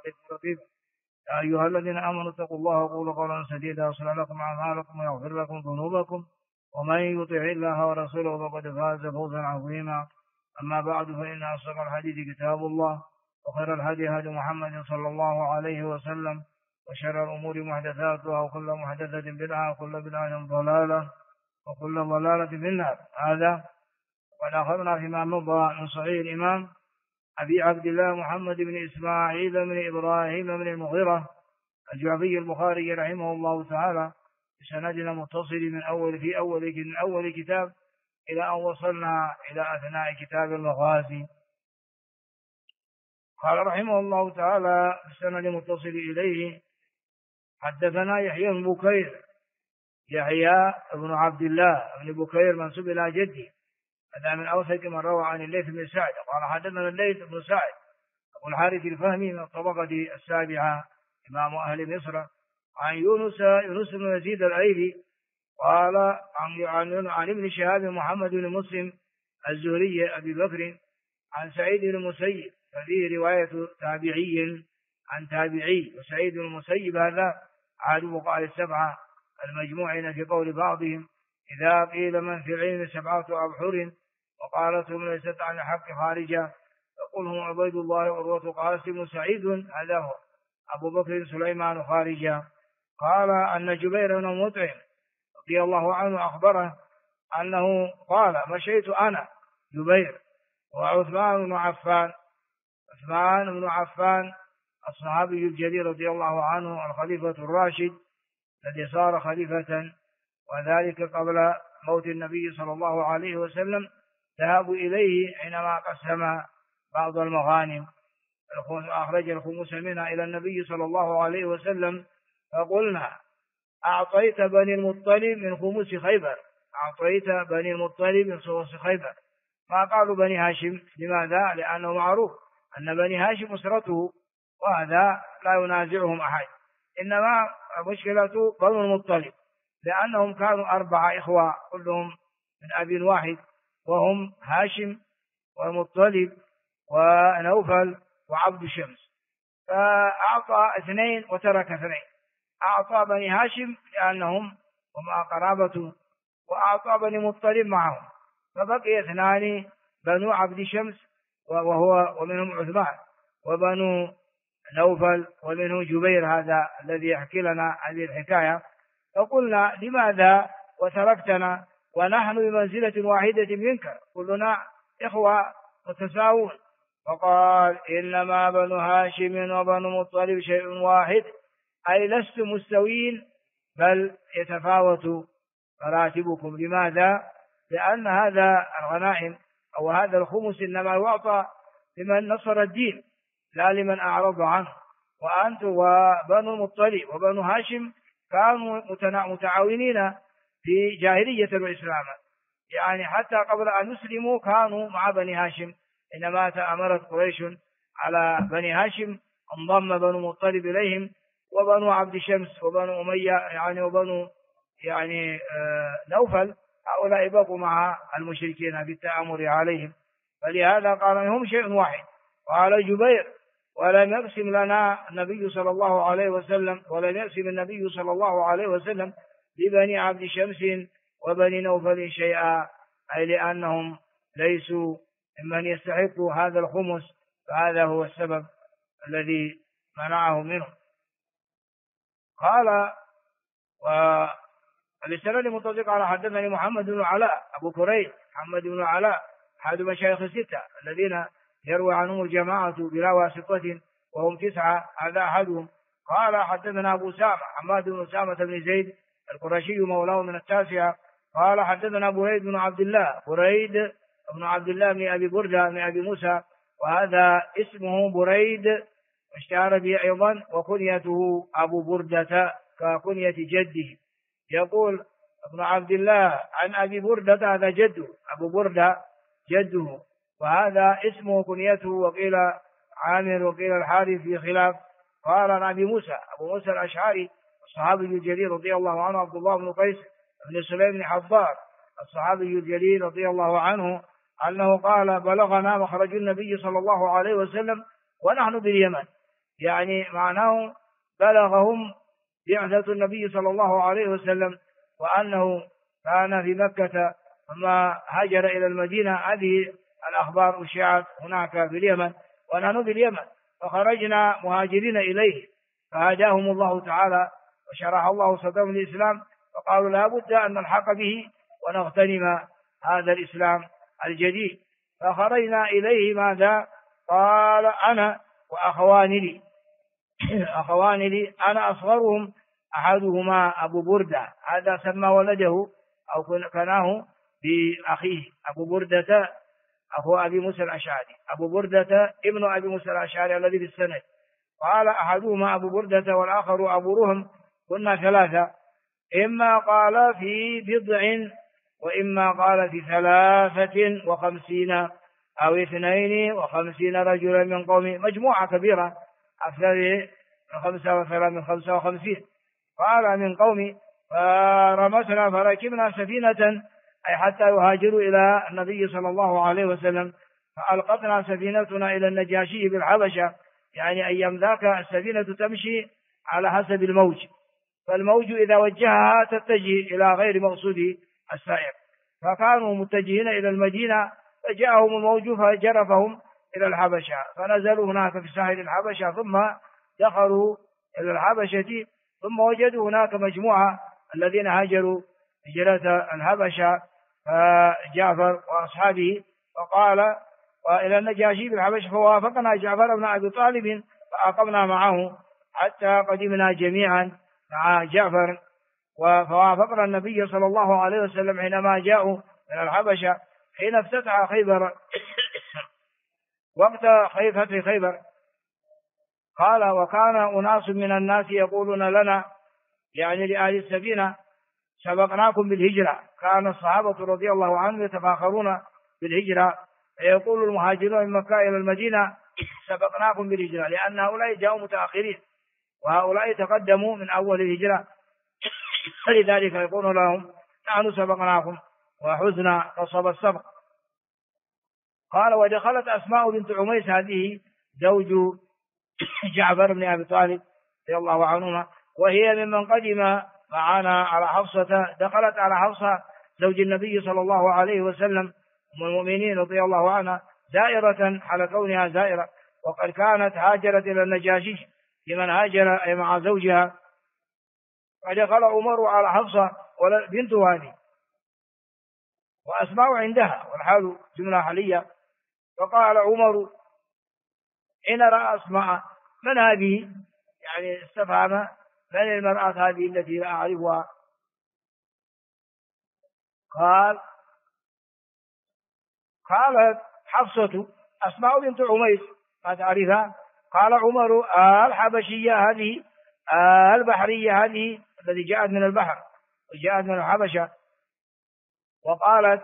عليكم رقيبا. يا أيها الذين آمنوا اتقوا الله وقولوا قولا سديدا يصلح لكم أعمالكم ويغفر لكم ذنوبكم ومن يطع الله ورسوله فقد فاز فوزا عظيما. أما بعد فإن أصدق الحديث كتاب الله وخير الهدي هدي محمد صلى الله عليه وسلم وشر الأمور محدثاتها وكل محدثة بدعة وكل بدعة ضلالة وكل ضلالة في النار. هذا وقد أخذنا فيما مضى من صحيح الإمام أبي عبد الله محمد بن إسماعيل بن إبراهيم بن المغيرة الجعفي البخاري رحمه الله تعالى بسندنا متصل من أول كتاب إلى أن وصلنا إلى أثناء كتاب المغازي. قال رحمه الله تعالى بالسند المتصل إليه: حدثنا يحيى بن بكير، يحيى بن عبد الله بن بكير منسوب إلى جدي، هذا من أوثق من روى عن الليث بن سعد. قال حدثنا الليث بن سعد أبو الحارث الفهمي من الطبقة السابعة إمام أهل مصر، عن يونس بن يزيد الأيلي قال عن ابن شهاب محمد بن مسلم الزهري أبي بكر عن سعيد بن المسيب، ففيه رواية تابعي عن تابعي، وسعيد بن المسيب هذا أحد فقهاء السبعة المجموعين في قول بعضهم: إذا قيل من في العلم 7 أبحر وقالتهم ليست عن الحق خارجة يقول هم عبيد الله وعروة قاسم سعيد، هذا هو أبو بكر سليمان خارجة. قال أن جبير بن مطعم رضي الله عنه أخبره أنه قال: مشيت أنا جبير وعثمان بن عفان الصحابي الجليل رضي الله عنه الخليفة الراشد الذي صار خليفة، وذلك قبل موت النبي صلى الله عليه وسلم، ذهبوا إليه حينما قسم بعض المغانم، أخرج الخمس منها إلى النبي صلى الله عليه وسلم، فقلنا: أعطيت بني المطلب من خمس خيبر، أعطيت بني المطلب من خمس خيبر. ما قالوا بني هاشم، لماذا؟ لأنه معروف أن بني هاشم أسرته، وهذا لا ينازعهم أحد، إنما مشكلة بني المطلب لأنهم كانوا 4 إخوة كلهم من أب واحد، وهم هاشم ومطلب ونوفل وعبد شمس، فأعطى 2 وترك 2. أعطى بني هاشم لأنهم هم قرابته، وأعطى بني مطلب معهم، فبقي 2 بنو عبد شمس ومنهم عثمان، وبنو نوفل ومنه جبير هذا الذي يحكي لنا هذه الحكاية. فقلنا: لماذا وتركتنا ونحن بمنزلة واحدة منك، كلنا إخوة متساوون؟ فقال: إنما بنو هاشم وبنو مطلب شيء واحد، أي لست مستوين بل يتفاوت مراتبكم. لماذا؟ لأن هذا الغنائم أو هذا الخمس إنما يعطى لمن نصر الدين لا لمن أعرض عنه، وأنتم وبنو المطلب وبنو هاشم كانوا متعاونين في جاهلية الإسلام، يعني حتى قبل أن يسلموا كانوا مع بني هاشم، إنما تأمرت قريش على بني هاشم انضم بنو المطلب إليهم، وبنو عبد شمس وبنو أمية وبنو نوفل هؤلاء بقوا مع المشركين بالتآمر عليهم، فلهذا قال هم شيء واحد. قال جبير: ولم يقسم لنا النبي صلى الله عليه وسلم، ولم يقسم النبي صلى الله عليه وسلم لبني عبد شمس وبني نوفل شيئا، أي لأنهم ليسوا ممن يستحقوا هذا الخمس، فهذا هو السبب الذي منعه منه. قال: ولسند المتصل قال: حدثني محمد بن علاء أبو كريب، محمد بن علاء أحد مشايخ 6 الذين يروي عنهم الجماعة بلا واسطة وهم 9، هذا أحدهم. قال: حدثنا أبو سامة حماد بن سامة بن زيد القرشي مولاه من 9. قال: حدثنا بريد بن عبد الله بن أبي بردة بن أبي موسى، وهذا اسمه بريد واشتهر به أيضا، وكنيته أبو بردة ككنية جده. يقول ابن عبد الله عن أبي بردة، هذا جده، أبو بردة جده، وهذا اسمه كنيته، وقيل عامر وقيل الحارث في خلاف. قال عن أبي موسى، أبو موسى الأشعري الصحابي الجليل رضي الله عنه عبد الله بن قيس بن سليم بن حضار الصحابي الجليل رضي الله عنه أنه قال: بلغنا مخرج النبي صلى الله عليه وسلم ونحن باليمن، يعني معناه بلغهم بعثة النبي صلى الله عليه وسلم، وأنه كان في مكة ثم هاجر إلى المدينة. هذه الأخبار أشيعت هناك باليمن، ونحن باليمن، فخرجنا مهاجرين إليه، فهداهم الله تعالى وشرح الله صدرهم للإسلام، فقالوا لا بد أن نلحق به ونغتنم هذا الإسلام الجديد. فخرجنا إليه. ماذا قال؟ أنا وأخوان لي، أخوان لي أنا أصغرهم، أحدهما أبو بردة، هذا سمى ولده أو كناه بأخيه أبو بردة أخو أبي موسى الأشعري، أبو بردة ابن أبي موسى الأشعري الذي في السند. قال أحدهما أبو بردة والآخر أبو رهم، كنا ثلاثة، إما قال في بضع وإما قال في 53 أو 52 رجلا من قومه، مجموعة كبيرة أكثر من 55. قال من قومي، فرمسنا فركبنا سفينة، أي حتى يهاجروا إلى النبي صلى الله عليه وسلم، فألقتنا سفينتنا إلى النجاشي بالحبشة. يعني أيام ذاك السفينة تمشي على حسب الموج، فالموج إذا وجهها تتجه إلى غير مقصود السائر، فكانوا متجهين إلى المدينة، فجاءهم الموج فجرفهم إلى الحبشة، فنزلوا هناك في ساحل الحبشة، ثم دخلوا إلى الحبشة، ثم وجدوا هناك مجموعة الذين هاجروا هجرة الحبشة، جعفر وأصحابه، فقال وإلى النجاشي بالحبشة، فوافقنا جعفر بن أبي طالب فأقمنا معه حتى قدمنا جميعا مع جعفر، فوافقنا النبي صلى الله عليه وسلم حينما جاءوا من الحبشة حين افتتح خيبر وقت فتح خيبر. قال وكان أناس من الناس يقولون لنا، يعني لأهل السفينة، سبقناكم بالهجرة. كان الصحابة رضي الله عنهم يتفاخرون بالهجرة، فيقول المهاجرون من مكة إلى المدينة سبقناكم بالهجرة، لأن هؤلاء جاءوا متأخرين وهؤلاء تقدموا من أول الهجرة، فلذلك يقول لهم نحن سبقناكم وحزنا قصب السبق. قال ودخلت أسماء بنت عميس، هذه زوج جعفر بن أبي طالب رضي الله عنهما، وهي ممن قدم معنا على حفصة، دخلت على حفصة زوج النبي صلى الله عليه وسلم أم المؤمنين رضي الله عنها زائرة على كونها زائرة، وقد كانت هاجرت إلى النجاشي لمن هاجر أي مع زوجها. فدخل عمر على حفصة بنت هذه وأسماء عندها والحال جملة حالية، فقال عمر حين رأى أسماء من هذه، يعني استفهم من المرأة هذه التي لا أعرفها. قالت حفصة أسماء بنت عميس ما تعرفها؟ قال عمر الحبشية هذه البحرية هذه التي جاءت من البحر وجاءت من الحبشة. وقالت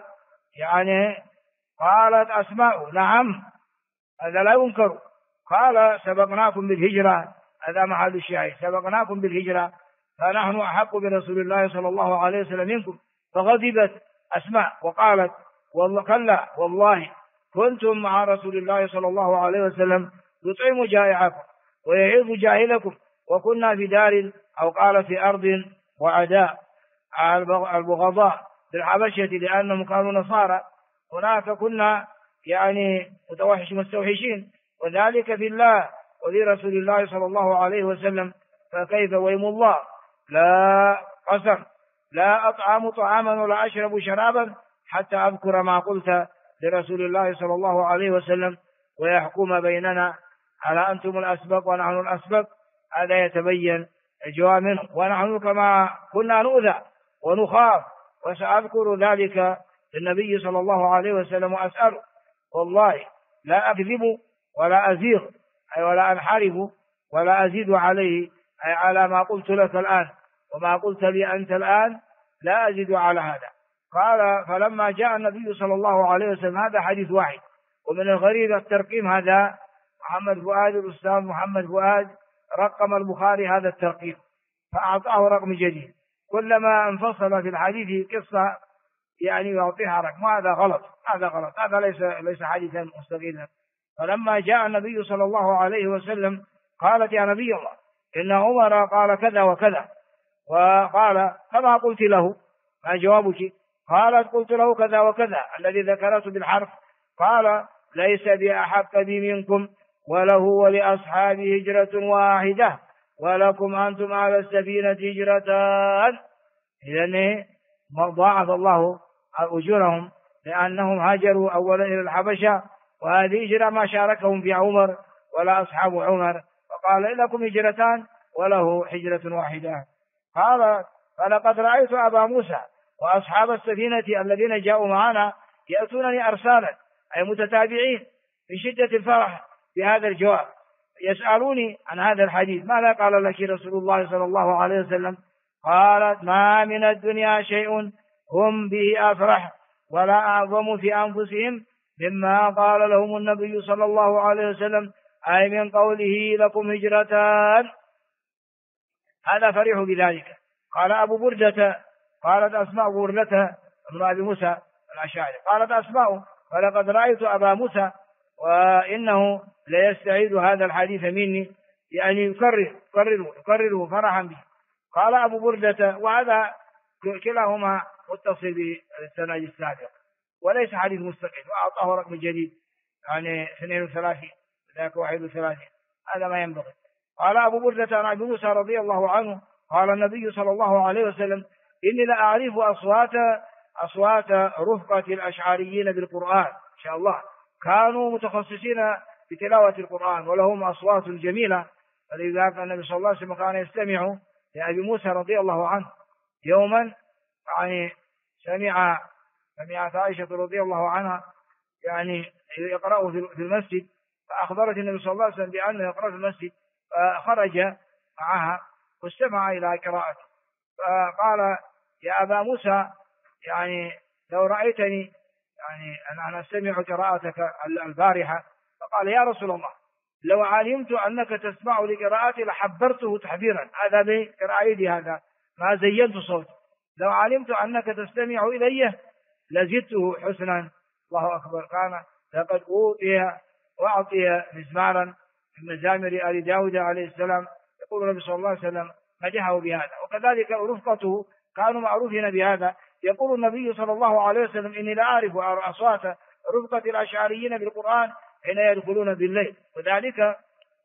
قالت أسماء نعم هذا لا ينكر. قال سبقناكم بالهجرة، هذا محل الشاهد، سبقناكم بالهجرة فنحن أحق برسول الله صلى الله عليه وسلم منكم. فغضبت أسماء وقالت والله كلا والله كنتم مع رسول الله صلى الله عليه وسلم يطعم جائعكم ويعظ جاهلكم، وكنا في دار أو قال في أرض وعداء البغضاء بالحبشة لأنهم كانوا نصارى، هناك كنا مستوحشين، وذلك في الله ولرسول الله صلى الله عليه وسلم، فكيف ويم الله لا قسم لا أطعم طعاما ولا أشرب شرابا حتى أذكر ما قلت لرسول الله صلى الله عليه وسلم ويحكم بيننا على أنتم الأسبق ونحن الأسبق. هذا يتبين الجواب منه، ونحن كما كنا نؤذى ونخاف، وسأذكر ذلك للنبي صلى الله عليه وسلم وأسأله والله لا أكذب ولا أزيغ أي ولا أنحرف ولا أزيد عليه أي على ما قلت لك الآن وما قلت لي أنت الآن لا أزيد على هذا. قال فلما جاء النبي صلى الله عليه وسلم، هذا حديث واحد، ومن الغريب الترقيم هذا محمد فؤاد الأستاذ محمد فؤاد رقم البخاري هذا الترقيم فأعطاه رقم جديد، كلما انفصل في الحديث قصة يعطيها رقم، هذا غلط، هذا ليس حديثا مستقلا. فلما جاء النبي صلى الله عليه وسلم قالت يا نبي الله إن عمر قال كذا وكذا، وقال كما قلت له، ما جوابك؟ قالت قلت له كذا وكذا الذي ذكرته بالحرف. قال ليس بأحق بي منكم، وله ولأصحابه هجرة واحدة، ولكم أنتم على السفينة هجرتان. إذن ضاعف الله أجورهم لأنهم هاجروا أولا إلى الحبشة، وهذه هجرة ما شاركهم في عمر ولا أصحاب عمر، فقال لكم هجرتان وله هجرة واحدة. قال فلقد رأيت أبا موسى وأصحاب السفينة الذين جاءوا معنا يأتونني أرسالا، أي متتابعين، من شدة الفرح بهذا الجواب، يسألوني عن هذا الحديث ماذا قال لك رسول الله صلى الله عليه وسلم؟ قالت ما من الدنيا شيء هم به أفرح ولا أعظم في أنفسهم مما قال لهم النبي صلى الله عليه وسلم، أي من قوله لكم هجرتان. هذا فرح بذلك. قال أبو بردة قالت أسماء بردة ابن أبي موسى الأشعري قالت أسماء فلقد رأيت أبا موسى وإنه ليستعيد هذا الحديث مني، يعني يكرره فرحا به. قال أبو بردة وهذا كلاهما متصل بالسند السابق وليس حديث مستقل، وأعطاه رقم جديد يعني 32 ذاك 31، هذا ما ينبغي. قال أبو بردة عن أبي موسى رضي الله عنه قال النبي صلى الله عليه وسلم إني لأعرف أصوات رفقة الأشعريين بالقرآن، إن شاء الله كانوا متخصصين بتلاوة القرآن ولهم أصوات جميلة. فلذلك النبي صلى الله عليه وسلم كان يستمع لأبي موسى رضي الله عنه. يوما يعني سمعت عائشة رضي الله عنها يعني يقرأه في المسجد، فأخبرت النبي صلى الله عليه وسلم بأنه يقرأ في المسجد، فخرج معها واستمع إلى قراءته، فقال يا أبا موسى يعني لو رأيتني يعني أنا أستمع قراءتك البارحة، فقال يا رسول الله لو علمت أنك تسمع لقراءتي لحبرته تحبيرا، هذا بقراءتي هذا ما زينت صوتي، لو علمت أنك تستمع إليه لزدته حسنا. الله أكبر. كان لقد أعطي مزمارا من مزامر آل داود عليه السلام، يقول النبي صلى الله عليه وسلم مدحه بهذا، وكذلك رفقته كانوا معروفين بهذا. يقول النبي صلى الله عليه وسلم إني لا أعرف أصوات رفقة الأشعريين بالقرآن حين يدخلون بالليل، وذلك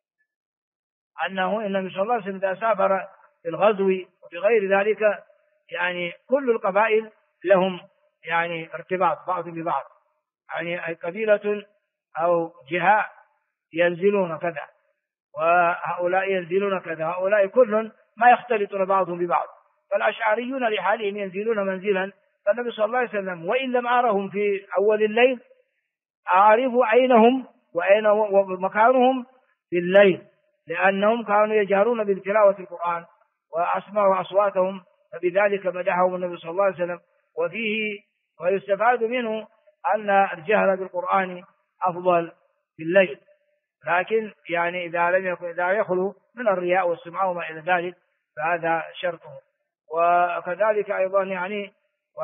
أنه النبي صلى الله عليه وسلم إذا سافر في الغزو وفي غير ذلك يعني كل القبائل لهم يعني ارتباط بعض ببعض، يعني قبيلة أو جهة ينزلون كذا وهؤلاء ينزلون كذا، هؤلاء كل ما يختلطون بعضهم ببعض، فالأشعريون لحالهم ينزلون منزلا، فالنبي صلى الله عليه وسلم وإن لم أرهم في أول الليل أعرف أينهم وأين مكانهم في الليل، لأنهم كانوا يجهرون بتلاوة القرآن وأسمعوا أصواتهم، فبذلك مدحهم النبي صلى الله عليه وسلم. وفيه ويستفاد منه أن الجهر بالقرآن أفضل في الليل، لكن يعني إذا يخلو من الرياء والسمعة وما إلى ذلك فهذا شرطه. وكذلك أيضا يعني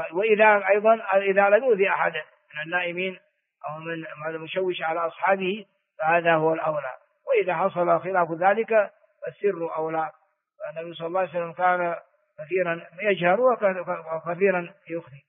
إذا لم يؤذي أحدا من النائمين أو من المشوش على أصحابه فهذا هو الأولى، وإذا حصل خلاف ذلك فالسر أولى. النبي صلى الله عليه وسلم كان كثيرا يجهر وكثيرا يخفي.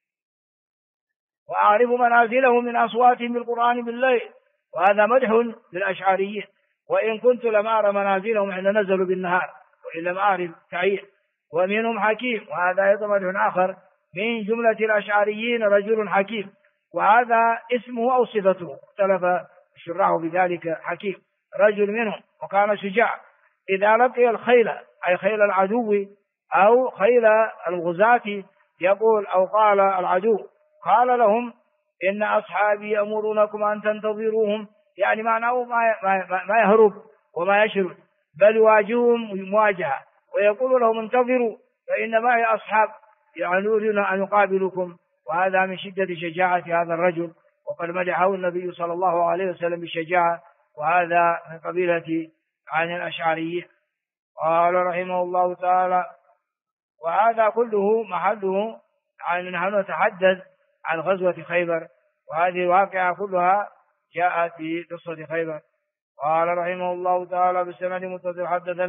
وأعرف منازله من أصواتهم بالقرآن بالليل، وهذا مدح للأشعريين، وإن كنت لم أرى منازلهم حين نزلوا بالنهار وإن لم أعرف تعيين. ومنهم حكيم، وهذا أيضا مدح آخر، من جملة الأشعريين رجل حكيم، وهذا اسمه أو صفته اختلف الشراح بذلك. حكيم رجل منهم وكان شجاع، إذا لقي الخيل أي خيل العدو أو خيل الغزاة يقول أو قال العدو قال لهم إن أصحابي يأمرونكم أن تنتظروهم، يعني معناه ما يهرب وما يشرد بل يواجههم مواجهة، ويقول لهم انتظروا فإن معي أصحاب يعنون أن يقابلكم. وهذا من شدة شجاعة هذا الرجل، وقد مدحه النبي صلى الله عليه وسلم بالشجاعة، وهذا من قبيلة عن الأشعريين. قال رحمه الله تعالى وهذا كله محله عن نحن نتحدث عن غزوة خيبر، وهذه الواقعة كلها جاءت في قصة خيبر. قال رحمه الله تعالى بالسند متصل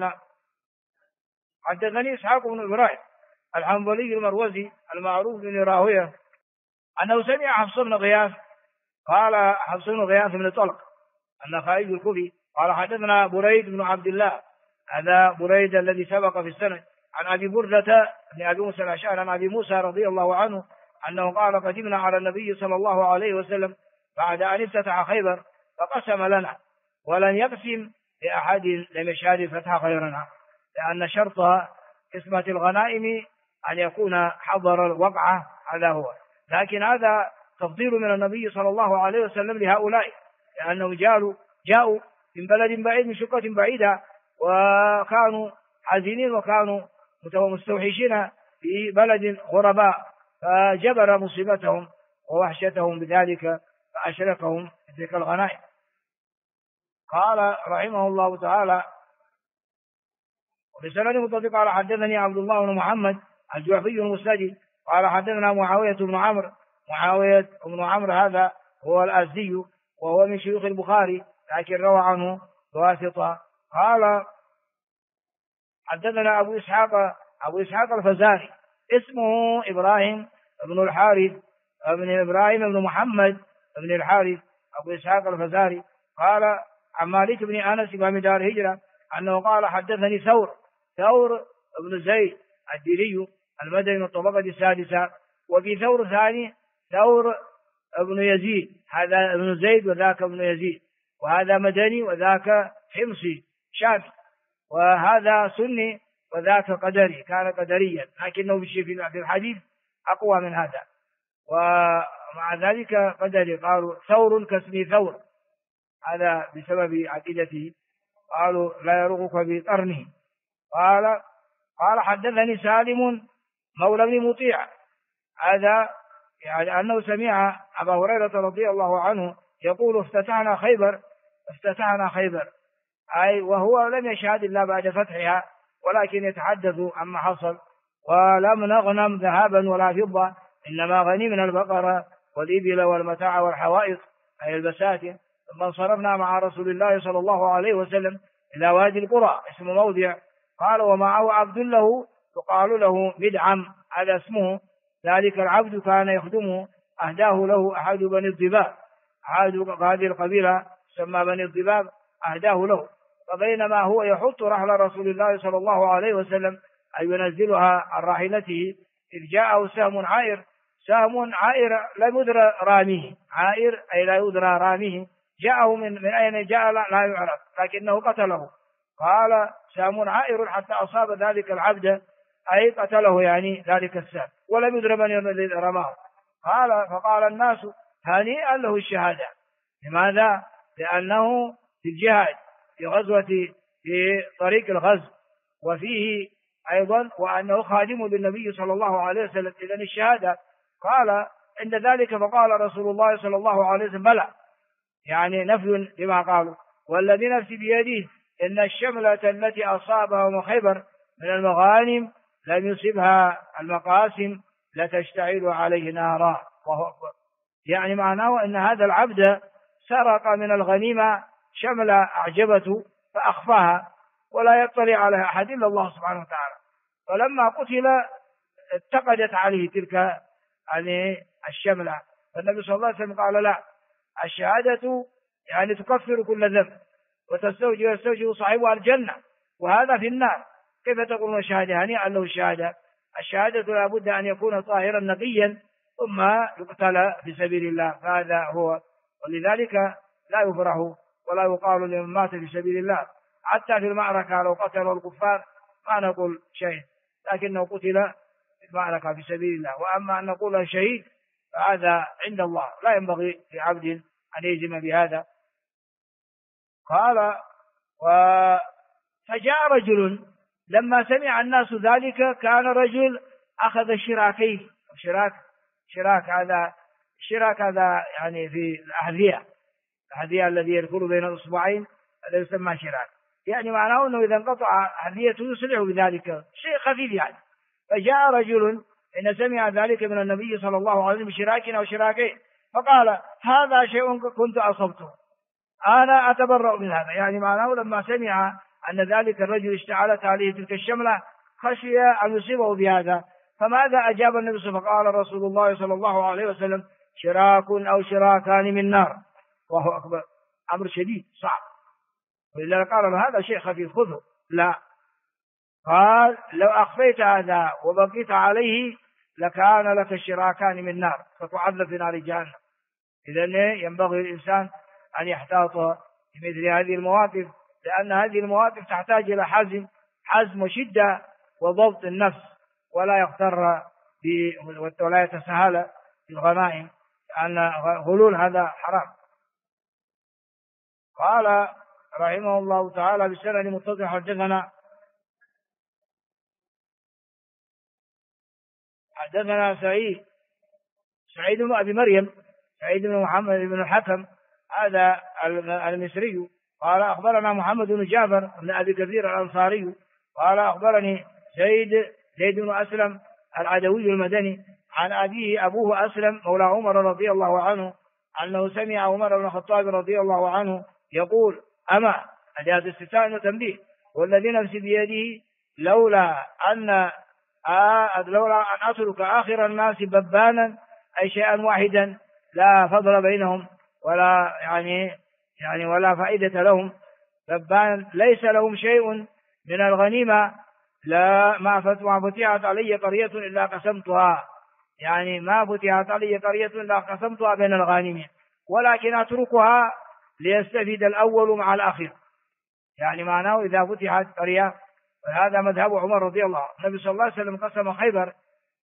حدثني إسحاق بن إبراهيم الحنظلي المروزي المعروف بن راهويه أنه سمع حفص بن غياث قال حفص بن غياث بن طلق النخعي الكوفي قال حدثنا بريد بن عبد الله، هذا بريد الذي سبق في السند، عن أبي بردة بن أبي موسى الأشعري عن أبي موسى رضي الله عنه أنه قال قدمنا على النبي صلى الله عليه وسلم بعد أن افتتح خيبر فقسم لنا ولن يقسم لأحد لم يشهد فتح خيرنا، لأن شرط قسمة الغنائم أن يكون حضر الوقعة، هذا هو. لكن هذا تفضيل من النبي صلى الله عليه وسلم لهؤلاء، لأنهم جاءوا من بلد بعيد من شقة بعيدة وكانوا حزينين وكانوا مستوحشين في بلد غرباء، فجبر مصيبتهم ووحشتهم بذلك فأشركهم تلك الغنائم. قال رحمه الله تعالى وبسند متصل قال حدثني عبد الله بن محمد الجعفي المسندي قال حدثنا معاوية بن عمرو هذا هو الأزدي وهو من شيوخ البخاري لكن روى عنه بواسطة. قال حدثنا أبو إسحاق الفزاري اسمه إبراهيم بن الحارث بن إبراهيم بن محمد بن الحارث أبو إسحاق الفزاري قال عن مالك بن أنس إمام دار الهجرة أنه قال حدثني ثور بن زيد الديلي المدني من الطبقة السادسة، وفي ثور ثاني ثور بن يزيد، هذا ابن زيد وذاك ابن يزيد، وهذا مدني وذاك حمصي شامي، وهذا سني وذاك قدري كان قدريا، لكنه في الحديث أقوى من هذا، ومع ذلك قدري قالوا ثور كاسم ثور، هذا بسبب عقيدته قالوا لا يرغك بقرنه. قال حدثني سالم مولى بن مطيع، هذا يعني أنه سمع أبا هريرة رضي الله عنه يقول افتتحنا خيبر أي وهو لم يشهد إلا بعد فتحها، ولكن يتحدث عما حصل ولم نغنم ذهابا ولا فضة إنما غنمنا البقرة والإبل والمتاع والحوائط أي البساتين، ثم انصرفنا مع رسول الله صلى الله عليه وسلم إلى وادي القرى اسم موضع، قال ومعه عبد له يقال له مدعم، هذا اسمه، ذلك العبد كان يخدمه أهداه له أحد بني الضباب، أحد هذه القبيلة سمى بني الضباب أهداه له، فبينما هو يحط رحل رسول الله صلى الله عليه وسلم أي ينزلها عن راحلته إذ جاءه سهم عائر لا يدرى راميه، عائر أي لا يدرى راميه، جاءه من أين جاء لا يعرف لكنه قتله، قال سهم عائر حتى أصاب ذلك العبد أي قتله يعني ذلك السهم ولم يدرى من الذي رماه، فقال الناس هنيئا له الشهادة. لماذا؟ لأنه في الجهاد في غزوة في طريق الغزو وفيه أيضا وأنه خادم للنبي صلى الله عليه وسلم، إذن الشهادة. قال عند ذلك فقال رسول الله صلى الله عليه وسلم بلى، يعني نفي لما قالوا، والذي نفسي بيده إن الشملة التي أصابها من خيبر من المغانم لم يصبها المقاسم لتشتعل عليه نارا، يعني معناه أن هذا العبد سرق من الغنيمة شملة أعجبته فأخفاها ولا يطلع عليها أحد إلا الله سبحانه وتعالى، فلما قتل اتقدت عليه تلك يعني الشملة، فالنبي صلى الله عليه وسلم قال لا، الشهادة يعني تكفر كل ذنب وتستوجب صاحبها الجنة وهذا في النار، كيف تقولون الشهادة هنيئا له الشهادة لا بد أن يكون طاهرا نقيا ثم يقتل في سبيل الله، فهذا هو، ولذلك لا يفرح ولا يقال لمن مات في سبيل الله، حتى في المعركة لو قتلوا الكفار ما نقول شيء، لكنه قتل في المعركة في سبيل الله، وأما أن نقول شهيد فهذا عند الله لا ينبغي لعبد أن يجزم بهذا. قال فجاء رجل لما سمع الناس ذلك، كان رجل أخذ شراكين، شراك هذا يعني في الأحذية الذي يدخل بين الأصبعين هذا يسمى شراك، يعني معناه أنه إذا انقطع أحذيته يصلح بذلك شيء خفيف يعني. فجاء رجل إن سمع ذلك من النبي صلى الله عليه وسلم بشراك أو شراكين، فقال هذا شيء كنت أصبته، أنا أتبرأ من هذا. يعني معناه لما سمع أن ذلك الرجل اشتعلت عليه تلك الشملة خشي أن يصيبه بهذا. فماذا أجاب النبي صلى الله عليه وسلم؟ قال رسول الله صلى الله عليه وسلم: شراك أو شراكان من نار. وهو أكبر، أمر شديد صعب. ولذلك قال له: هذا شيء خفيف خذه. لا، قال: لو أخفيت هذا وبقيت عليه لكان لك شراكان من نار فتعذب في نار جهنم. إذن ينبغي الإنسان أن يحتاط في مثل هذه المواقف، لأن هذه المواقف تحتاج إلى حزم وشدة وضبط النفس، ولا يغتر ولا يتساهل في الغنائم، لأن غلول هذا حرام. قال رحمه الله تعالى بسند متصل: حدثنا سعيد بن أبي مريم، سعيد بن محمد بن الحكم هذا المصري، قال أخبرنا محمد بن جعفر بن أبي كثير الأنصاري قال أخبرني زيد بن أسلم العدوي المدني عن أبيه أبوه أسلم مولى عمر رضي الله عنه أنه سمع عمر بن الخطاب رضي الله عنه يقول: أما أداة استثناء وتنبيه والذي نفسي بيده لولا أن أترك آخر الناس ببانا أي شيئا واحدا لا فضل بينهم ولا يعني ولا فائدة لهم. ببان ليس لهم شيء من الغنيمة، لا ما فتحت علي قرية إلا قسمتها، يعني ما فتحت علي قرية إلا قسمتها بين الغانمين، ولكن أتركها ليستفيد الأول مع الأخير. يعني معناه إذا فتحت قرية، وهذا مذهب عمر رضي الله عنه. النبي صلى الله عليه وسلم قسم خيبر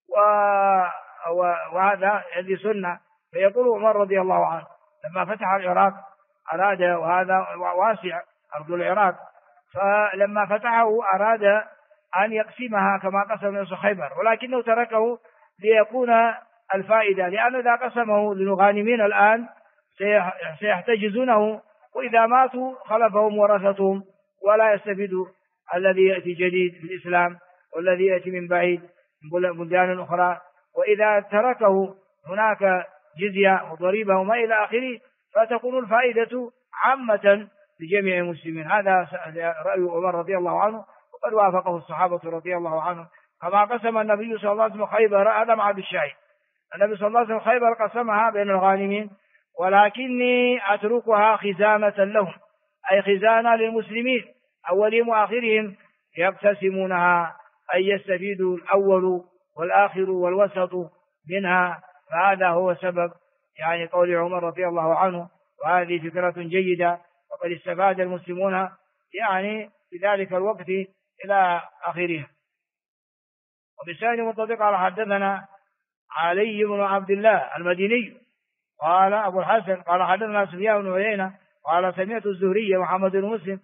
وهذا هذه سنة. فيقول عمر رضي الله عنه لما فتح العراق أراد، وهذا واسع أرض العراق، فلما فتحه أراد أن يقسمها كما قسم نصر خيبر، ولكنه تركه ليكون الفائدة، لأن إذا قسمه للغانمين الآن سيحتجزونه، وإذا ماتوا خلفهم ورثتهم ولا يستفيد الذي يأتي جديد في الإسلام والذي يأتي من بعيد من بلدان أخرى. وإذا تركه هناك جزية وضريبة وما إلى آخره، فتكون الفائدة عامة لجميع المسلمين. هذا رأي عمر رضي الله عنه، وقد وافقه الصحابة رضي الله عنهم. كما قسم النبي صلى الله عليه وسلم خيبر، هذا مع بالشاهد، النبي صلى الله عليه وسلم خيبر قسمها بين الغانمين، ولكني أتركها خزانة لهم، أي خزانة للمسلمين أولهم وآخرهم يقتسمونها، أي يستفيد الأول والآخر والوسط منها. فهذا هو سبب يعني قول عمر رضي الله عنه، وهذه فكرة جيدة، وقد استفاد المسلمون يعني في ذلك الوقت إلى آخره. وبسند مطلق قال حدثنا علي بن عبد الله المديني قال أبو الحسن قال حدثنا سفيان بن عيينة قال سمعت الزهري محمد بن مسلم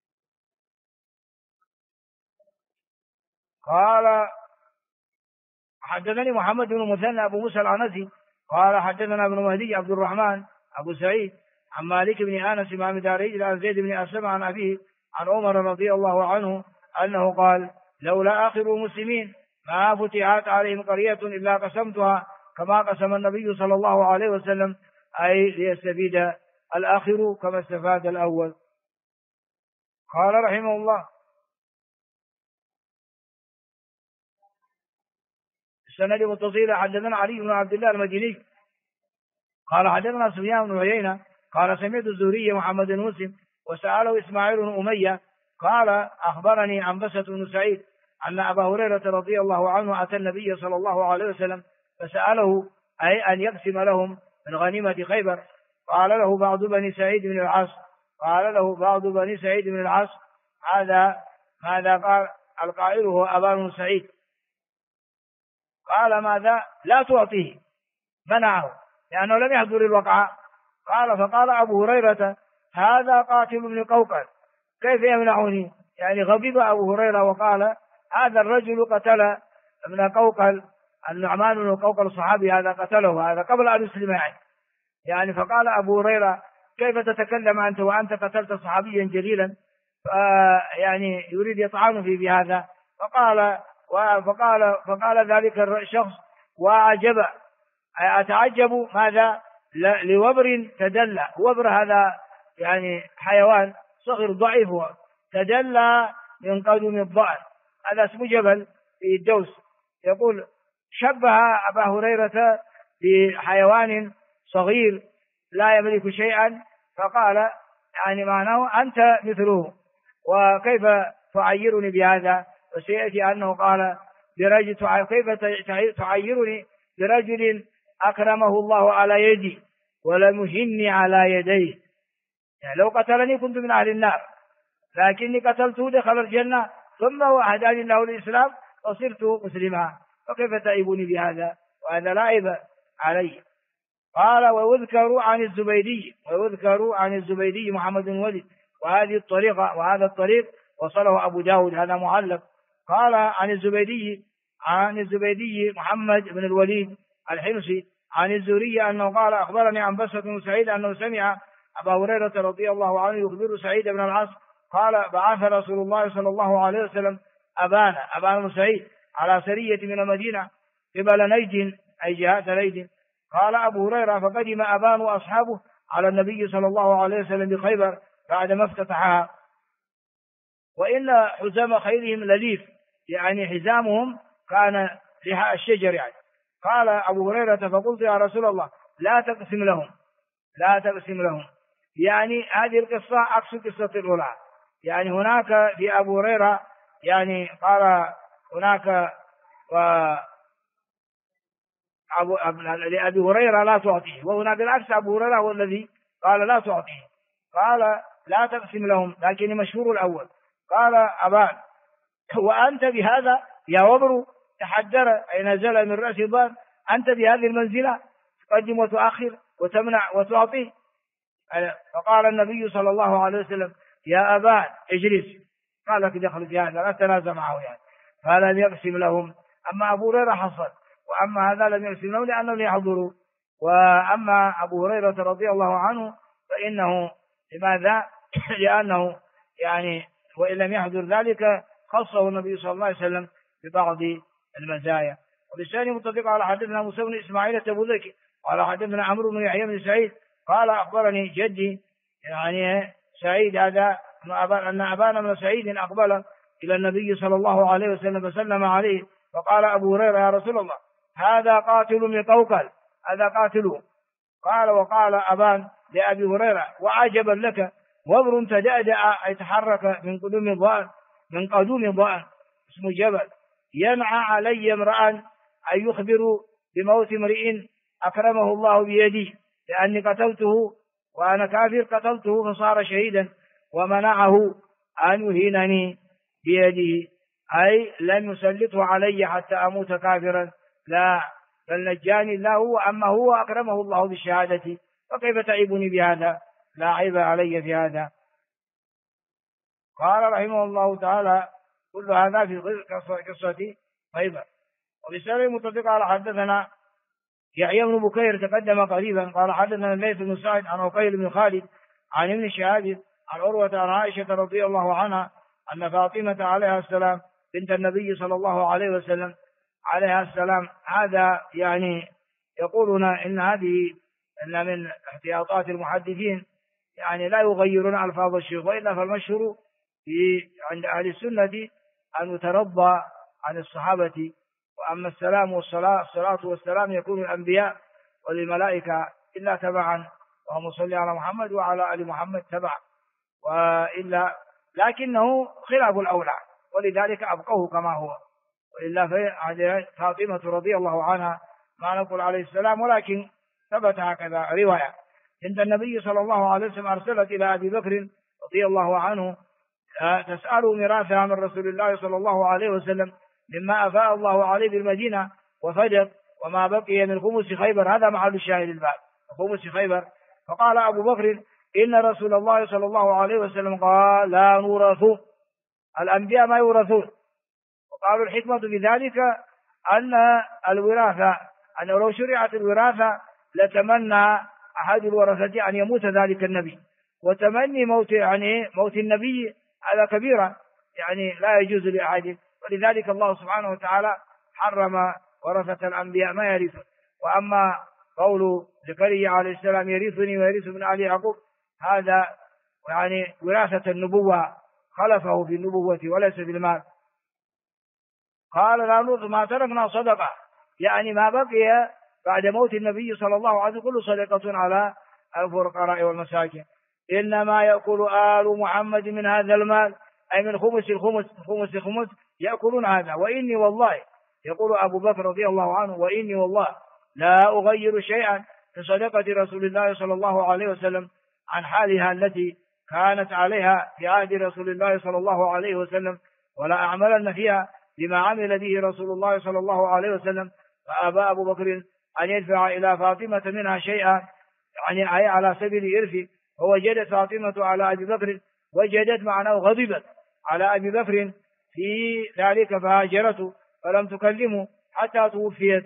قال حدثني محمد بن مثنى أبو موسى العنزي قال حدثنا ابن مهدي عبد الرحمن أبو سعيد عن مالك بن أنس إمام داري عن زيد بن أسلم عن أبيه عن عمر رضي الله عنه أنه قال: لولا آخر المسلمين ما فتحت عليهم قرية إلا قسمتها كما قسم النبي صلى الله عليه وسلم، أي ليستفيد الآخر كما استفاد الأول. قال رحمه الله: السند متصل حدثنا علي بن عبد الله المديني قال حدثنا سفيان بن عيينة قال سمعت الزهري محمد بن مسلم وسأله إسماعيل بن أمية قال أخبرني عنبسة بن سعيد أن أبا هريرة رضي الله عنه أتى النبي صلى الله عليه وسلم فسأله أي أن يقسم لهم من غنيمة خيبر. قال له بعض بني سعيد بن العاص ماذا قال القائل هو أبان بن سعيد. قال: ماذا؟ لا تعطيه، منعه لأنه لم يحضر الوقعة. فقال أبو هريرة: هذا قاتل ابن قوقل، كيف يمنعني؟ يعني غضب أبو هريرة وقال: هذا الرجل قتل ابن قوقل، النعمان بن قوقل الصحابي هذا قتله، هذا قبل أن يسلم يعني. فقال أبو هريرة: كيف تتكلم أنت وأنت قتلت صحابيا جليلا؟ يعني يريد يطعن في بهذا. فقال ذلك الشخص: وعجب، أتعجب ماذا؟ لوبر تدلى. وبر هذا يعني حيوان صغير ضعيف، هو تدلى من قدم الضأن، هذا اسمه جبل في الدوس. يقول شبه أبا هريرة بحيوان صغير لا يملك شيئا، فقال يعني معناه أنت مثله، وكيف تعيرني بهذا؟ وسيأتي أنه قال برجل كيف تعيرني برجل أكرمه الله على يدي ولم يهني على يديه، يعني لو قتلني كنت من أهل النار، لكني قتلته دخل الجنة، ثم هداني الله الإسلام وصرت مسلما، فكيف تعيبني بهذا؟ وهذا لا عيب علي. قال ويذكر عن الزبيدي محمد بن وليد، وهذه الطريقة وهذا الطريق وصله أبو داود، هذا معلق. قال عن الزبيدي محمد بن الوليد الحمصي عن الزهري أنه قال أخبرني عن بسرة بن سعيد أنه سمع أبا هريرة رضي الله عنه يخبر سعيد بن العاص قال بعث رسول الله صلى الله عليه وسلم أبان بن سعيد على سرية من المدينة قبل نجد أي جهات نجد. قال أبو هريرة فقدم أبان وأصحابه على النبي صلى الله عليه وسلم بخيبر بعدما افتتحها، وإن حزام خيلهم لليف، يعني حزامهم كان لحاء الشجر يعني. قال أبو هريرة فقلت يا رسول الله لا تقسم لهم، يعني هذه القصة عكس قصة الأولى. يعني هناك في أبو هريرة يعني قال هناك لأبي هريرة لا تعطيه، وهنا بالعكس أبو هريرة هو الذي قال لا تعطيه، قال لا تقسم لهم، لكن مشهور الأول. قال أبان وأنت بهذا يا وبر تحدر أي نزل من رأس الضان، أنت بهذه المنزلة تقدم وتؤخر وتمنع وتعطي. فقال النبي صلى الله عليه وسلم يا أبان اجلس، قال لك دخل في هذا لا تنازع معه يعني، فلم يقسم لهم. أما أبو هريرة حصل، وأما هذا لم يقسم لهم لأنهم يحضروا. وأما أبو هريرة رضي الله عنه فإنه لماذا؟ لأنه يعني وإن لم يحضر ذلك خصه النبي صلى الله عليه وسلم ببعض المزايا. وبالثاني متفق على حدثنا موسى بن إسماعيل التبوذكي قال حدثنا عمرو بن يحيى بن سعيد قال أخبرني جدي يعني سعيد هذا أن أبان بن سعيد أقبل إلى النبي صلى الله عليه وسلم فسلم عليه، فقال أبو هريرة يا رسول الله هذا قاتل لقوقل، هذا قاتله. قال وقال أبان لأبي هريرة وعجبا لك وبر تدأدأ يتحرك من قدوم ضأن اسمه جبل، ينعى علي امرأ أن يخبر بموت امرئ أكرمه الله بيدي لأني قتلته وأنا كافر، قتلته فصار شهيدا ومنعه أن يهينني بيده، أي لم يسلطه علي حتى أموت كافرا، لا بل نجاني الله، أما هو أكرمه الله بالشهادة، فكيف تعيبني بهذا؟ لا عيب علي في هذا. قال رحمه الله تعالى كل هذا في قصة خيبر. وبسبب متفق على حدثنا يحيى بن بكير تقدم قريبا قال حدثنا الليث بن سعد عن عقيل بن خالد عن ابن شهاب عن عروة عن عائشة رضي الله عنها أن فاطمة عليها السلام بنت النبي صلى الله عليه وسلم عليها السلام، هذا يعني يقولون إن هذه إن من احتياطات المحدثين يعني لا يغيرون ألفاظ الشيخ، وإلا فالمشهور عند أهل السنة أن يترضى عن الصحابة، وأما السلام الصلاة والسلام يكون الأنبياء والملائكة إلا تبعا، اللهم صل على محمد وعلى آل محمد تبعا، وإلا لكنه خلاف الأولى ولذلك أبقوه كما هو. وإلا فاطمة رضي الله عنها ما نقول عليه السلام، ولكن ثبت هكذا رواية عند النبي صلى الله عليه وسلم أرسلت إلى أبي بكر رضي الله عنه تسأله ميراثها من رسول الله صلى الله عليه وسلم مما أفاء الله عليه بالمدينة وفجر وما بقي من خمس خيبر، هذا محل الشاهد الباب خمس خيبر. فقال أبو بكر إن رسول الله صلى الله عليه وسلم قال لا نورث، الأنبياء ما يورثون. وقالوا الحكمة بذلك أن الوراثة أنه لو شرعت الوراثة لتمنى أحد الورثة أن يموت ذلك النبي، وتمني موت النبي على كبيرة يعني لا يجوز لأحد، ولذلك الله سبحانه وتعالى حرم ورثة الأنبياء ما يرث. وأما قول زكريا عليه السلام يرثني ويرث من آل يعقوب، هذا يعني وراثة النبوة، خلفه في النبوة وليس بالمال. قال لا نرض ما تركنا صدقة، يعني ما بقي بعد موت النبي صلى الله عليه وسلم كل صدقة على الفقراء والمساكين، إنما يأكل آل محمد من هذا المال، أي من خمس يأكلون هذا. وإني والله، يقول أبو بكر رضي الله عنه، وإني والله لا أغير شيئا في صدقة رسول الله صلى الله عليه وسلم عن حالها التي كانت عليها في عهد رسول الله صلى الله عليه وسلم، ولا أعملن فيها بما عمل به رسول الله صلى الله عليه وسلم. فأبى أبو بكر أن يدفع إلى فاطمة منها شيئا، يعني على سبيل إرث. ووجدت فاطمة على أبي بكر، وجدت معناه غضبت على أبي بكر في ذلك فهاجرته فلم تكلمه حتى توفيت،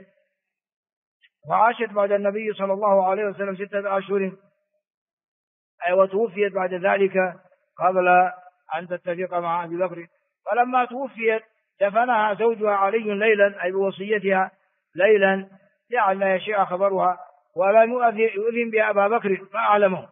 وعاشت بعد النبي صلى الله عليه وسلم 6 أشهر، وتوفيت بعد ذلك قبل أن تتفق مع أبي بكر. فلما توفيت دفنها زوجها علي ليلا، أي بوصيتها ليلا، لعل يشيع خبرها، ولم يؤذن بأبا بكر ما أعلمه،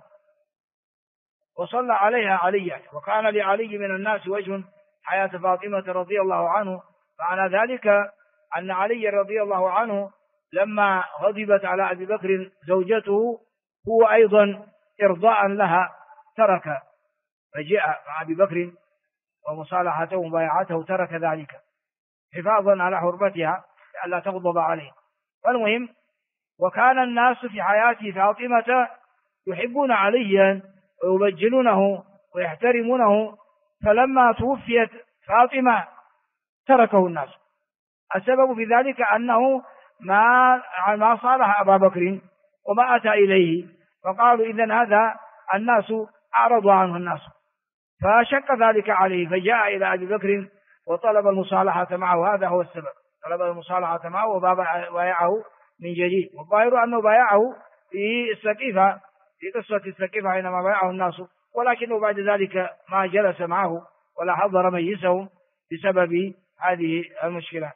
وصلى عليها عليا. وكان لعلي من الناس وجه حياة فاطمة رضي الله عنه. معنى ذلك أن علي رضي الله عنه لما غضبت على أبي بكر زوجته، هو أيضا إرضاء لها ترك، فجاء مع أبي بكر ومصالحته ومبايعته، ترك ذلك حفاظا على حرمتها لئلا تغضب عليه. فالمهم، وكان الناس في حياة فاطمة يحبون عليا ويبجلونه ويحترمونه، فلما توفيت فاطمة تركه الناس. السبب في ذلك أنه ما صالح أبا بكر وما أتى إليه، فقالوا إذن هذا الناس أعرضوا عنه الناس، فشك ذلك عليه، فجاء إلى أبي بكر وطلب المصالحة معه. هذا هو السبب، طلب المصالحة معه وبايعه من جديد. والظاهر أنه بايعه في السقيفة، في قصة السقيفة حينما بايعه الناس، ولكنه بعد ذلك ما جلس معه ولا حضر مجلسه بسبب هذه المشكلة.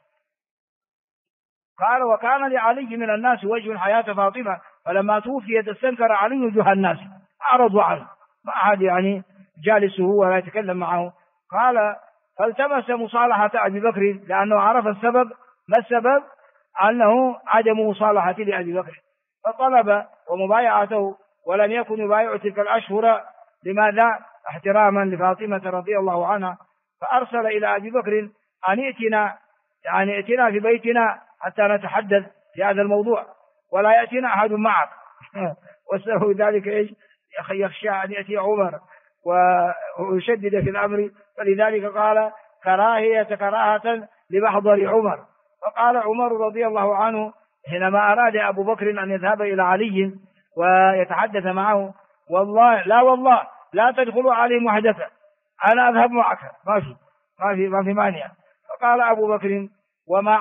قال وكان لعلي من الناس وجه حياة فاطمة، فلما توفيت استنكر علي وجه الناس، أعرضوا عنه، ما أحد يعني جالسه ولا يتكلم معه. قال فالتمس مصالحة أبي بكر، لأنه عرف السبب. ما السبب؟ أنه عدم مصالحة لأبي بكر، فطلب ومبايعته، ولم يكن يبايع تلك الأشهر. لماذا؟ احتراما لفاطمة رضي الله عنها. فأرسل إلى أبي بكر أن ائتنا في بيتنا حتى نتحدث في هذا الموضوع، ولا يأتينا أحد معك. والسبب ذلك إيش؟ يخشى أن يأتي عمر ويشدد في الأمر، فلذلك قال كراهة لمحضر عمر. فقال عمر رضي الله عنه حينما أراد أبو بكر أن يذهب إلى علي ويتحدث معه، والله لا تدخلوا عليهم وحدة، أنا أذهب معك، ما في مانع. فقال أبو بكر وما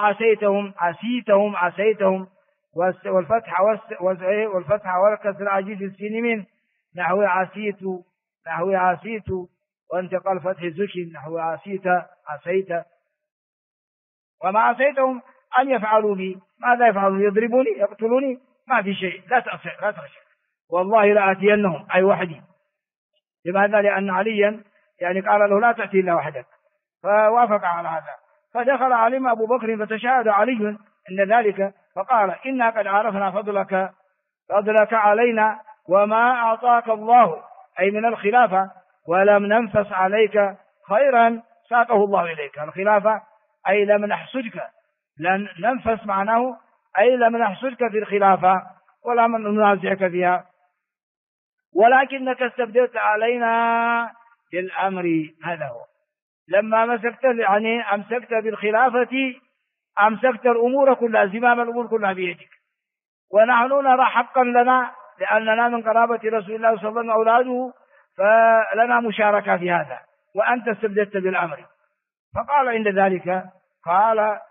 عسيتهم والفتح والكسر عجيز السين من نحو عسيت وانتقال فتح الزكي نحو عسيت. وما عسيتهم أن يفعلوا بي، ماذا يفعلون؟ يضربوني، يقتلوني؟ ما في شيء، لا تخشى، والله لآتينهم، أي وحدي. لماذا؟ لأن عليا يعني قال له لا تأتي إلا وحدك، فوافق على هذا. فدخل عليهم أبو بكر فتشاهد علي إن ذلك، فقال إنا قد عرفنا فضلك علينا وما أعطاك الله، أي من الخلافة، ولم ننفس عليك خيرا ساقه الله إليك. الخلافة أي لم نحسدك، لن ننفس معناه أي لم نحسدك في الخلافة ولا من ننازعك فيها، ولكنك استبدلت علينا بالأمر. هذا هو، لما أمسكت بالخلافة أمسكت الأمور كلها، زمام الأمور كلها بيدك، ونحن نرى حقا لنا لأننا من قرابة رسول الله صلى الله عليه وسلم أولاده، فلنا مشاركة في هذا، وأنت استبدلت بالأمر. فقال عند ذلك قال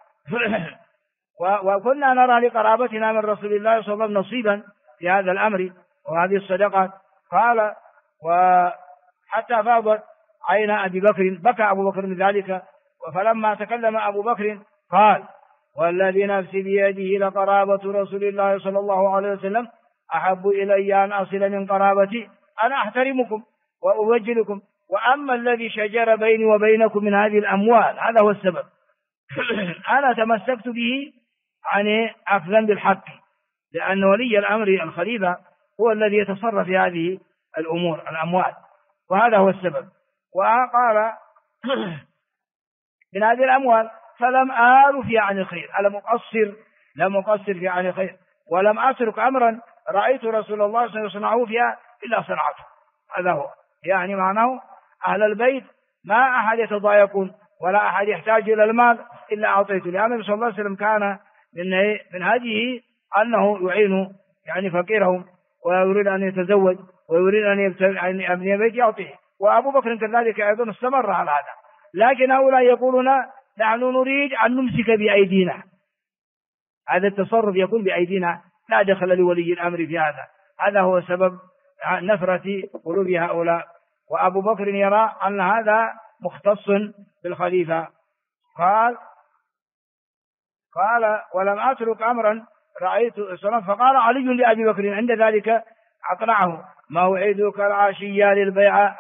وكنا نرى لقرابتنا من رسول الله صلى الله عليه وسلم نصيبا في هذا الأمر وهذه الصدقات. قال وحتى فاضت عين أبي بكر، بكى أبو بكر من ذلك. فلما تكلم أبو بكر قال والذي نفسي بيده لقرابة رسول الله صلى الله عليه وسلم أحب إلي أن أصل من قرابتي، أنا أحترمكم وأبجلكم، وأما الذي شجر بيني وبينكم من هذه الأموال هذا هو السبب. أنا تمسكت به عن أخذا بالحق، لأن ولي الأمر الخليفة هو الذي يتصرف في هذه الأمور الأموال، وهذا هو السبب. وقال من هذه الأموال فلم آل في عن الخير، لم أقصر في عن الخير، ولم أترك أمرا رأيت رسول الله صلى الله عليه وسلم يصنعه فيها إلا صنعته. هذا هو يعني معناه أهل البيت ما أحد يتضايقون ولا أحد يحتاج إلى المال إلا أعطيته، لأن النبي صلى الله عليه وسلم كان من هذه أنه يعين يعني فقيرهم، ويريد أن يتزوج ويريد أن يبني بيت يعطيه. وأبو بكر كذلك أيضا استمر على هذا، لكن هؤلاء يقولون نحن نريد أن نمسك بأيدينا، هذا التصرف يكون بأيدينا، لا دخل لولي الأمر في هذا. هذا هو سبب نفرة قلوب هؤلاء. وأبو بكر يرى أن هذا مختص بالخليفة. قال ولم أترك أمرا رأيت السلام. فقال علي لأبي بكر عند ذلك أقنعه: موعدك العشية للبيعة،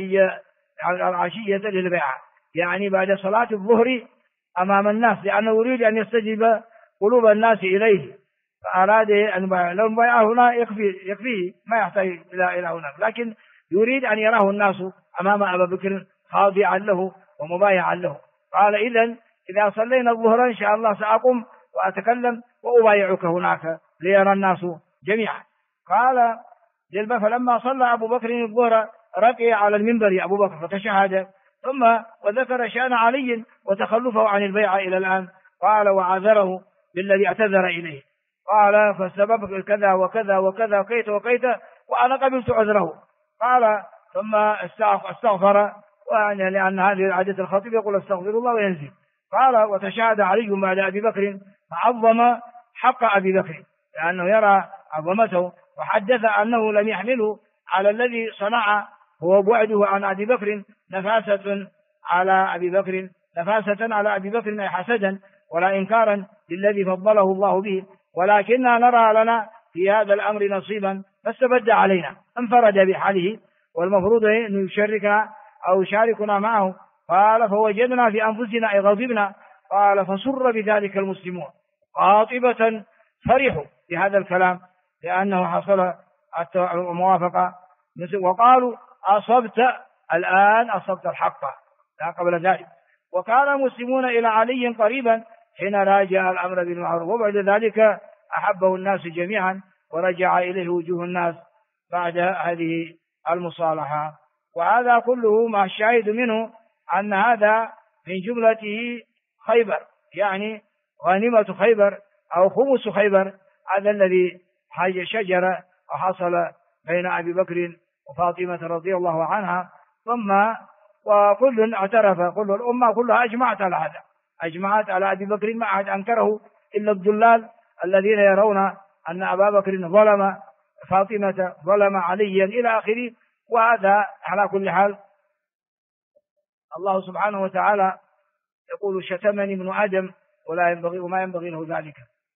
العشية للبيعة، يعني بعد صلاة الظهر أمام الناس، لأنه يريد أن يستجيب قلوب الناس إليه، فأراد أن لو بايعه هنا يكفيه ما يحتاج إلى هناك، لكن يريد أن يراه الناس أمام أبا بكر خاضعا له ومبايعا له. قال إذا صلينا الظهر إن شاء الله سأقوم وأتكلم وأبايعك هناك ليرى الناس جميعا. قال فلما صلى أبو بكر الظهر رقي على المنبر أبو بكر فتشهد، ثم وذكر شأن علي وتخلفه عن البيعة إلى الآن. قال وعذره بالذي اعتذر إليه، قال فالسبب كذا وكذا وكذا كيت وكيت وأنا قبلت عذره. قال ثم استغفر، ويعني لأن هذه عادة الخطيب يقول استغفر الله وينزل. قال وتشهد علي بعد أبي بكر فعظم حق أبي بكر، لأنه يرى عظمته، وحدث أنه لم يحمله على الذي صنع هو بعده عن أبي بكر نفاسة على أبي بكر أي حسدا ولا إنكارا للذي فضله الله به، ولكننا نرى لنا في هذا الأمر نصيبا فاستبد علينا، انفرد بحاله، والمفروض أن يشاركنا أو يشاركنا معه. قال فوجدنا في أنفسنا أي غضبنا. قال فسر بذلك المسلمون قاطبة، فرحوا بهذا الكلام لأنه حصل الموافقة، وقالوا الآن أصبت الحق لا قبل ذلك. وكان المسلمون إلى علي قريبا حين راجع الأمر بالمعروف، وبعد ذلك أحبه الناس جميعا ورجع إليه وجوه الناس بعد هذه المصالحة. وهذا كله ما الشاهد منه أن هذا من جملته خيبر، يعني غنيمة خيبر أو خمس خيبر، هذا الذي شجر وحصل بين أبي بكر وفاطمة رضي الله عنها. ثم وكل اعترف، كل الأمة كلها أجمعت على هذا، أجمعت على أبي بكر، ما أحد أنكره إلا الضلال الذين يرون أن أبا بكر ظلم فاطمة، ظلم عليا إلى آخره. وهذا على كل حال الله سبحانه وتعالى يقول شتمني ابن آدم وما ينبغي له ذلك.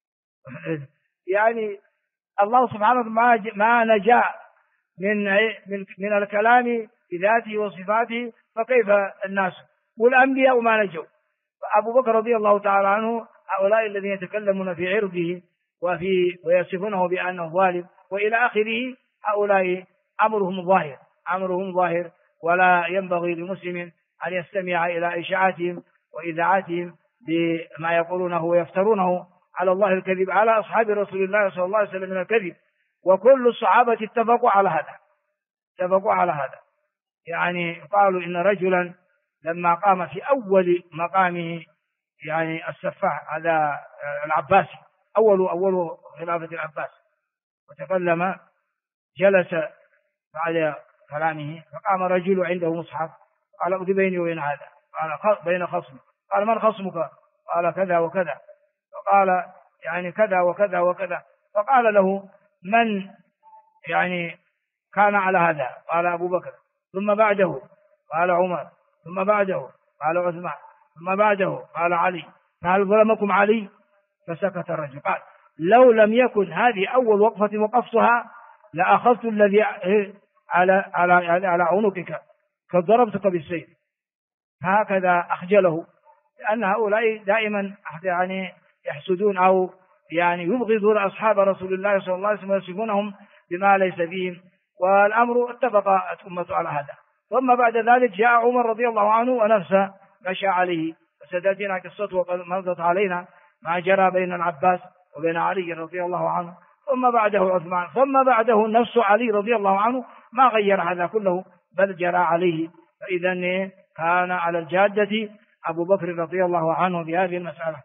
يعني الله سبحانه وتعالى ما نجا من الكلام بذاته وصفاته، فكيف الناس والأنبياء ما نجوا؟ فأبو بكر رضي الله تعالى عنه هؤلاء الذين يتكلمون في عرضه ويصفونه بأنه ظالم وإلى آخره، هؤلاء أمرهم ظاهر، ولا ينبغي لمسلم أن يستمع إلى إشاعاتهم وإذاعاتهم بما يقولونه ويفترونه على الله الكذب على أصحاب رسول الله صلى الله عليه وسلم من الكذب. وكل الصحابة اتفقوا على هذا، يعني قالوا إن رجلا لما قام في أول مقامه، يعني السفاح هذا العباسي، أول خلافة العباس، وتكلم جلس بعد كلامه، فقام رجل عنده مصحف قال أقضي بيني وبين هذا، قال بين خصمي، قال من خصمك؟ قال كذا وكذا، فقال يعني كذا وكذا وكذا، فقال له من يعني كان على هذا؟ قال أبو بكر، ثم بعده قال عمر، ثم بعده قال عثمان، ثم بعده قال علي، فهل ظلمكم علي؟ فسكت الرجل. قال لو لم يكن هذه أول وقفة وقفتها لأخذت على عنقك قد ضربتك بالسيف. هكذا أخجله، لأن هؤلاء دائما يعني يحسدون أو يعني يبغضون أصحاب رسول الله صلى الله عليه وسلم ويصفونهم بما ليس فيهم، والأمر اتفقت أمة على هذا. ثم بعد ذلك جاء عمر رضي الله عنه ونفسه مشى عليه، وستأتينا قصته وقد مرت علينا ما جرى بين العباس وبين علي رضي الله عنه، ثم بعده عثمان، ثم بعده نفس علي رضي الله عنه، ما غير هذا كله بل جرى عليه. فإذا كان على الجادة أبو بكر رضي الله عنه بهذه المسألة.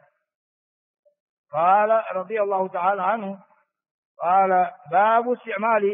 قال رضي الله تعالى عنه قال باب استعمال.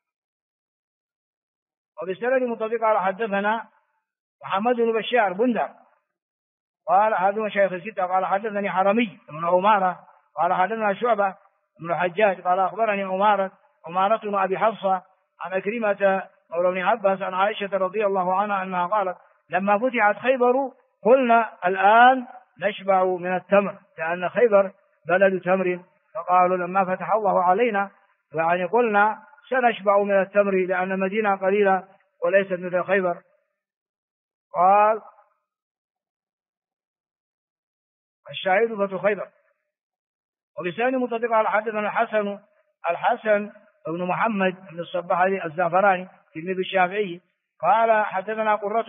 وبسند مطابق قال حدثنا محمد بن بشار بندر قال هذا مشايخ الستة قال حدثني حرمي بن عمارة قال حدثنا شعبة بن الحجاج قال أخبرني عمارة بن أبي حفصة عن أكرمة مولى بن عباس عن عائشة رضي الله عنها أنها قالت لما فتحت خيبر قلنا الآن نشبع من التمر، لأن خيبر بلد تمر، فقالوا لما فتح الله علينا يعني قلنا سنشبع من التمر لأن المدينة قليلة وليست مثل خيبر. قال الشاهد فتح خيبر. وبسند مطابق على حدثنا الحسن بن محمد بن الصباح الزعفراني تلميذ الشافعي قال حدثنا قرة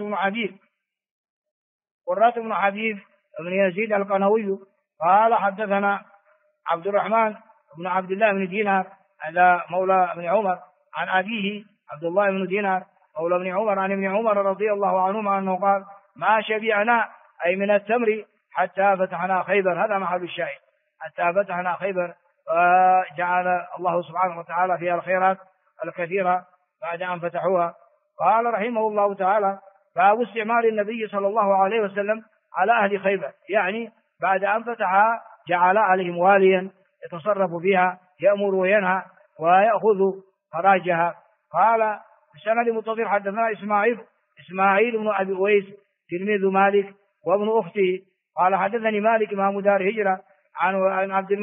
بن حبيب بن يزيد القنوي قال حدثنا عبد الرحمن بن عبد الله بن دينار هذا مولى بن عمر عن أبيه عبد الله بن دينار مولى بن عمر عن ابن عمر رضي الله عنهما أنه قال ما شبعنا أي من التمر حتى فتحنا خيبر. هذا محل الشاهد، حتى فتحنا خيبر وجعل الله سبحانه وتعالى فيها الخيرات الكثيرة بعد أن فتحوها. قال رحمه الله تعالى باب استعمال النبي صلى الله عليه وسلم على أهل خيبر، يعني بعد أن فتحها جعل عليهم واليا يتصرف فيها يأمر وينهى ويأخذ خراجها. قال بسند متصل حدثنا إسماعيل بن أبي أويس تلميذ مالك وابن أخته قال حدثني مالك إمام دار هجرة عن عبد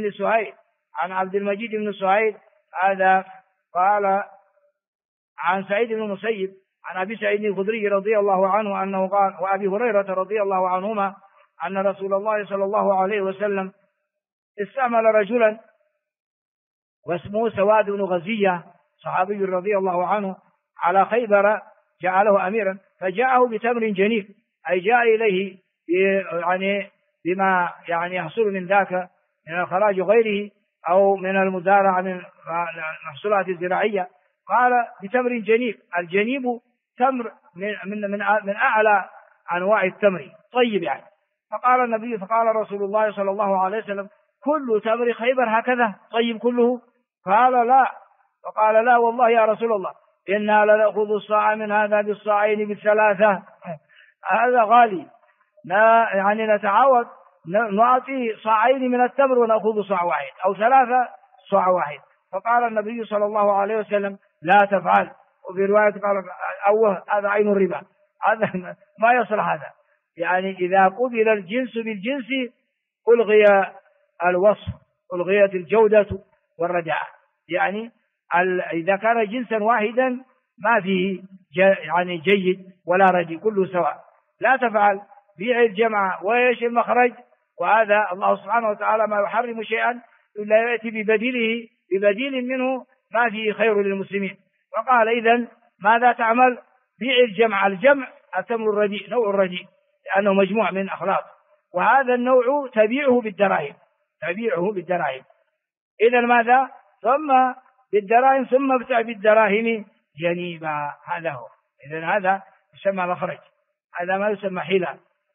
المجيد بن سهيل هذا قال عن سعيد بن المسيب عن أبي سعيد الخدري رضي الله عنه أنه قال وأبي هريرة رضي الله عنهما أن رسول الله صلى الله عليه وسلم استعمل رجلا واسمه سواد بن غزية صحابي رضي الله عنه على خيبر جعله أميرا، فجاءه بتمر جنيف أي جاء إليه يعني بما يعني يحصل من ذاك من الخراج غيره أو من المزارع من المحصولات الزراعية. قال بتمر جنيف، الجنيب تمر من أعلى أنواع التمر طيب يعني. فقال رسول الله صلى الله عليه وسلم كل تمر خيبر هكذا طيب كله؟ قال لا. فقال لا والله يا رسول الله إنا لنأخذ الصاع من هذا بالصاعين بالثلاثة، هذا غالي، يعني نتعاود نعطي صاعين من التمر ونأخذ صاع واحد أو 3 صاع واحد. فقال النبي صلى الله عليه وسلم لا تفعل. وفي رواية قال هذا عين الربا، هذا ما يصلح هذا، يعني إذا قبل الجنس بالجنس ألغي الوصف، ألغيت الجودة والرداء، يعني إذا كان جنسا واحدا ما فيه يعني جيد ولا ردي كله سواء. لا تفعل، بيع الجمع ويش المخرج، وهذا الله سبحانه وتعالى ما يحرم شيئا إلا يأتي ببديل منه ما فيه خير للمسلمين. وقال إذن ماذا تعمل؟ بيع الجمع التمر الرديء نوع الرديء لأنه مجموع من أخلاق، وهذا النوع تبيعه بالدراهم. إذن ماذا؟ ثم بالدراهم ثم ابتع بالدراهم جنيبا، هذا هو. إذن هذا يسمى مخرج، هذا ما يسمى حيلة.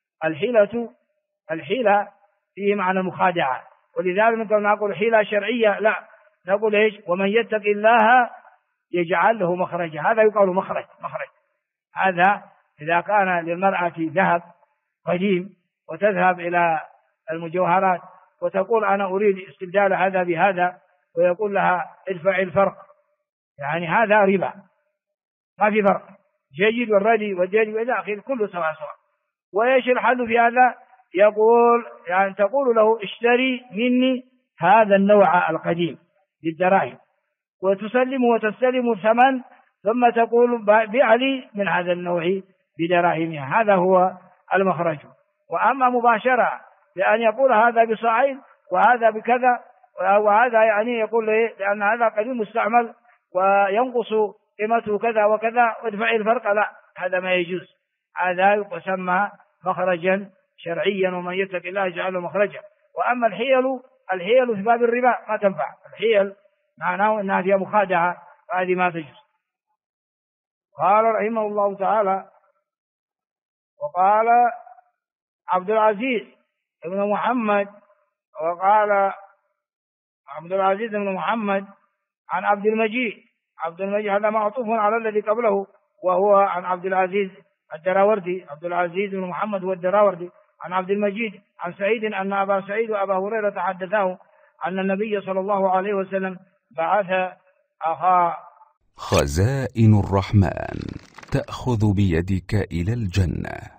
الحيلة فيه معنى المخادعة، ولذلك نقول حيلة شرعية لا، نقول إيش؟ ومن يتق الله يجعل له مخرجا، هذا يقال مخرج. هذا إذا كان للمرأة ذهب قديم وتذهب إلى المجوهرات وتقول أنا أريد استبدال هذا بهذا، ويقول لها ادفع الفرق، يعني هذا ربا، ما في فرق، جيد والردي والجيد والى آخره كله سواء. وإيش الحل في هذا؟ يعني تقول له اشتري مني هذا النوع القديم بالدراهم، وتستلم ثمن ثم تقول بيع لي من هذا النوع بدراهمها. هذا هو المخرج. وأما مباشرة بأن يقول هذا بصاعين وهذا بكذا وهذا يعني يقول لأن هذا قديم مستعمل وينقص قيمته كذا وكذا وادفع الفرق، لا، هذا ما يجوز. هذا يسمى مخرجا شرعيا، ومن يتق الله يجعل له مخرجا. وأما الحيل في باب الربا ما تنفع. الحيل معناه أنها فيها مخادعة، وهذه ما تجوز. قال رحمه الله تعالى: وقال عبد العزيز بن محمد، وقال عبد العزيز بن محمد عن عبد المجيد. عبد المجيد هذا معطوف على الذي قبله، وهو عن عبد العزيز الدراوردي. عبد العزيز بن محمد هو الدراوردي. عن عبد المجيد عن سعيد أن أبا سعيد وأبا هريرة حدثاه أن النبي صلى الله عليه وسلم بعث أخا. خزائن الرحمن تأخذ بيدك إلى الجنة.